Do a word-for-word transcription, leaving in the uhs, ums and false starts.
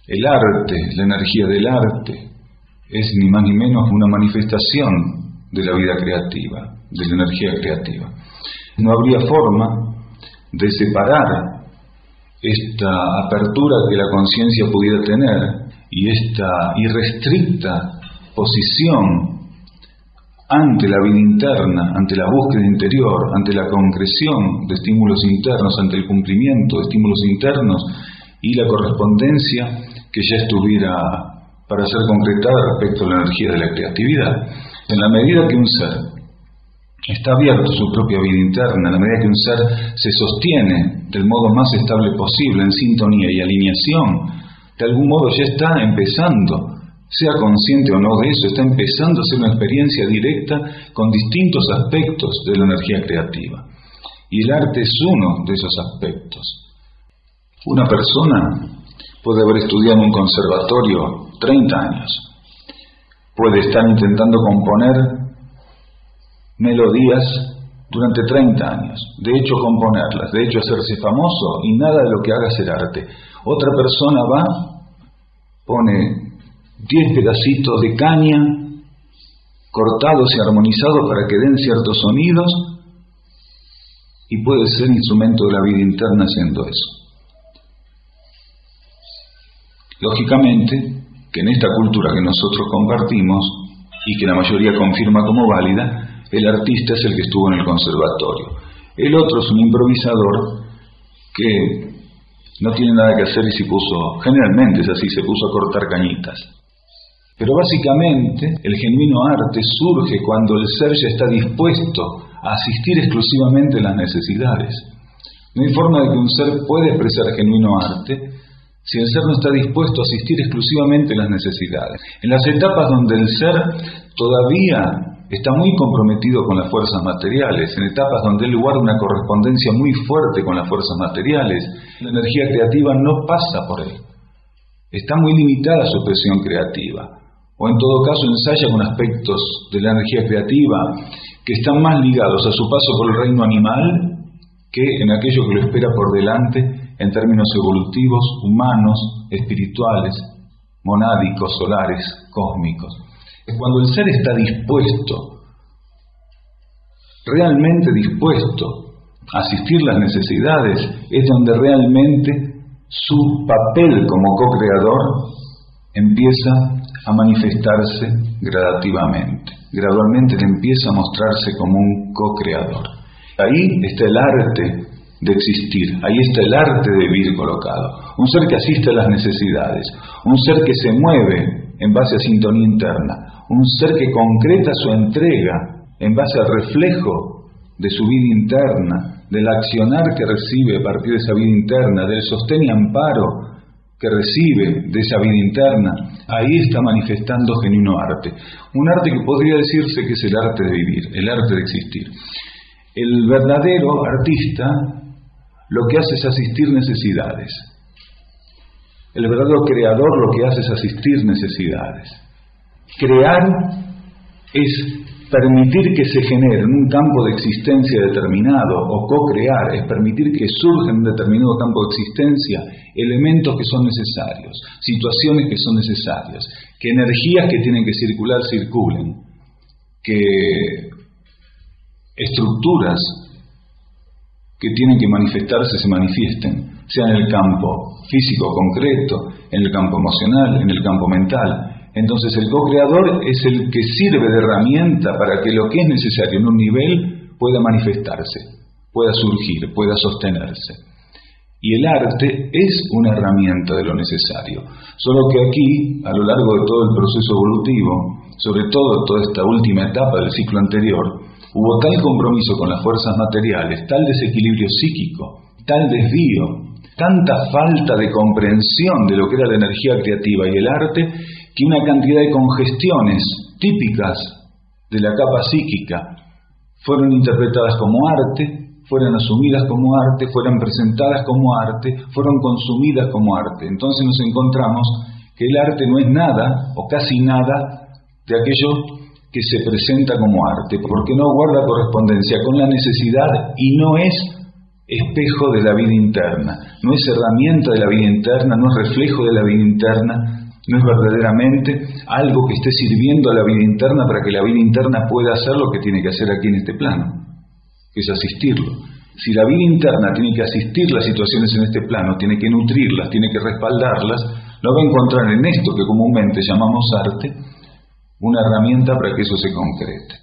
El arte, la energía del arte, es ni más ni menos una manifestación de la vida creativa, de la energía creativa. No habría forma de separar esta apertura que la conciencia pudiera tener y esta irrestricta posición ante la vida interna, ante la búsqueda interior, ante la concreción de estímulos internos, ante el cumplimiento de estímulos internos y la correspondencia que ya estuviera para ser concretada respecto a la energía de la creatividad. En la medida que un ser está abierto a su propia vida interna, en la medida que un ser se sostiene del modo más estable posible, en sintonía y alineación, de algún modo ya está empezando, sea consciente o no de eso, está empezando a hacer una experiencia directa con distintos aspectos de la energía creativa. Y el arte es uno de esos aspectos. Una persona puede haber estudiado en un conservatorio treinta años, puede estar intentando componer melodías durante treinta años, de hecho componerlas, de hecho hacerse famoso, y nada de lo que haga ser arte. Otra persona va, pone diez pedacitos de caña cortados y armonizados para que den ciertos sonidos y puede ser instrumento de la vida interna haciendo eso. Lógicamente que en esta cultura que nosotros compartimos y que la mayoría confirma como válida, el artista es el que estuvo en el conservatorio. El otro es un improvisador que no tiene nada que hacer y se puso, generalmente es así, se puso a cortar cañitas. Pero básicamente el genuino arte surge cuando el ser ya está dispuesto a asistir exclusivamente a las necesidades. No hay forma de que un ser pueda expresar genuino arte si el ser no está dispuesto a asistir exclusivamente a las necesidades. En las etapas donde el ser todavía está muy comprometido con las fuerzas materiales, en etapas donde él guarda una correspondencia muy fuerte con las fuerzas materiales, la energía creativa no pasa por él. Está muy limitada su expresión creativa. O en todo caso ensaya con aspectos de la energía creativa que están más ligados a su paso por el reino animal que en aquello que lo espera por delante en términos evolutivos, humanos, espirituales, monádicos, solares, cósmicos. Cuando el ser está dispuesto, realmente dispuesto a asistir las necesidades, es donde realmente su papel como co-creador empieza a manifestarse gradativamente. Gradualmente le empieza a mostrarse como un co-creador. Ahí está el arte de existir, ahí está el arte de vivir colocado. Un ser que asiste a las necesidades, un ser que se mueve en base a sintonía interna, un ser que concreta su entrega en base al reflejo de su vida interna, del accionar que recibe a partir de esa vida interna, del sostén y amparo que recibe de esa vida interna. Ahí está manifestando genuino arte. Un arte que podría decirse que es el arte de vivir, el arte de existir. El verdadero artista lo que hace es asistir necesidades. El verdadero creador lo que hace es asistir necesidades. Crear es permitir que se genere en un campo de existencia determinado, o co-crear es permitir que surja en un determinado campo de existencia elementos que son necesarios, situaciones que son necesarias, que energías que tienen que circular circulen, que estructuras que tienen que manifestarse se manifiesten, sea en el campo físico concreto, en el campo emocional, en el campo mental. Entonces el co-creador es el que sirve de herramienta para que lo que es necesario en un nivel pueda manifestarse, pueda surgir, pueda sostenerse. Y el arte es una herramienta de lo necesario. Solo que aquí, a lo largo de todo el proceso evolutivo, sobre todo toda esta última etapa del ciclo anterior, hubo tal compromiso con las fuerzas materiales, tal desequilibrio psíquico, tal desvío, tanta falta de comprensión de lo que era la energía creativa y el arte, que una cantidad de congestiones típicas de la capa psíquica fueron interpretadas como arte, fueron asumidas como arte, fueron presentadas como arte, fueron consumidas como arte. Entonces nos encontramos que el arte no es nada, o casi nada, de aquello que se presenta como arte, porque no guarda correspondencia con la necesidad y no es espejo de la vida interna, no es herramienta de la vida interna, no es reflejo de la vida interna, no es verdaderamente algo que esté sirviendo a la vida interna para que la vida interna pueda hacer lo que tiene que hacer aquí en este plano, que es asistirlo. Si la vida interna tiene que asistir las situaciones en este plano, tiene que nutrirlas, tiene que respaldarlas, lo va a encontrar en esto que comúnmente llamamos arte, una herramienta para que eso se concrete.